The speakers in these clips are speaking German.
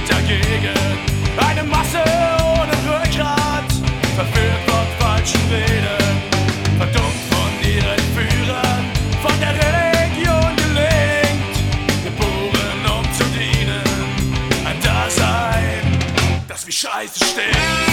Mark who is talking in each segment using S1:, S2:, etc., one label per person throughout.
S1: steht dagegen. Eine Masse ohne Rückgrat, verführt von falschen Reden, verdummt von ihren Führern, von der Religion gelenkt, geboren um zu dienen, ein Dasein, das wie Scheiße stinkt.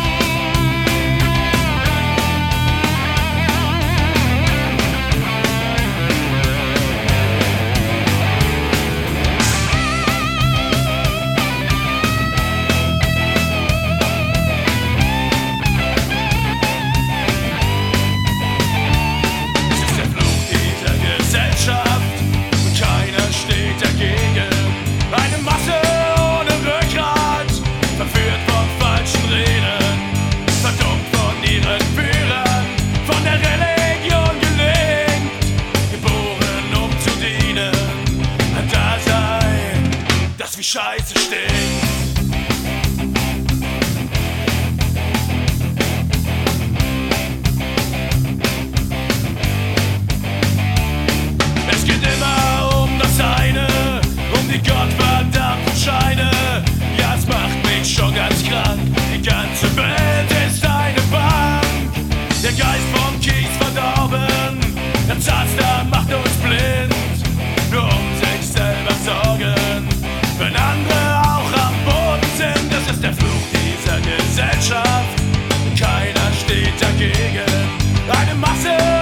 S1: Wie Scheiße stinkt. Es geht immer um das eine, um die gottverdammten Scheine. Ja, es macht mich schon ganz krank, die ganze Welt ist eine Bank. Der Geist vom Kies verdorben, der Zaster macht uns blind, nur um sich selber sorgen, wenn andere auch am Boden sind. Das ist der Fluch dieser Gesellschaft, keiner steht dagegen. Eine Masse